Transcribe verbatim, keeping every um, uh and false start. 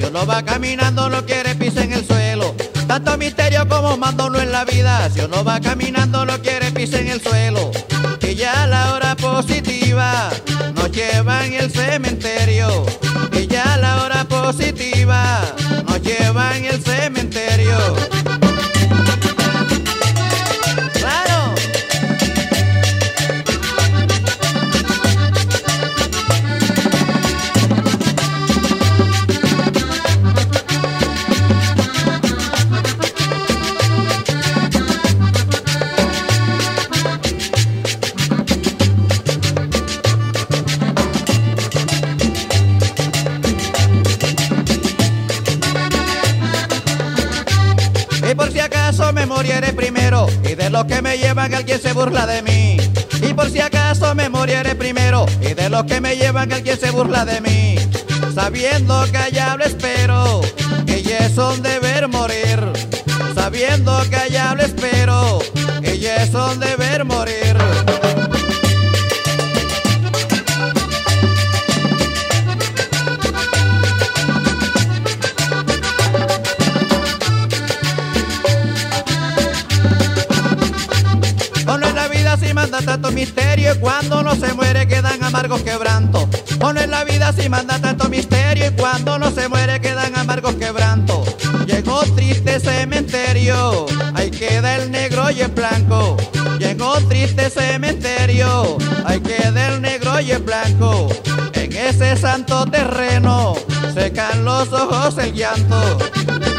Si uno va caminando no quiere pisar en el suelo. Tanto misterio como mando no en la vida. Si uno va caminando no quiere pisar en el suelo. Y ya a la hora positiva nos llevan el cementerio. Y ya a la hora positiva nos llevan el cementerio. ¡Claro! Y por si acaso me moriré primero, y de los que me llevan alguien se burla de mí. Y por si acaso me moriré primero, y de los que me llevan alguien se burla de mí. Sabiendo que allá lo espero, que ya es un deber morir. Sabiendo que allá lo espero, que ya es un deber morir. Uno en la vida si manda tanto misterio y cuando no se muere quedan amargos quebrantos. Uno en la vida si manda tanto misterio y cuando no se muere quedan amargos quebrantos. Llegó triste cementerio, ahí queda el negro y el blanco. Llegó triste cementerio, ahí queda el negro y el blanco. En ese santo terreno secan los ojos el llanto.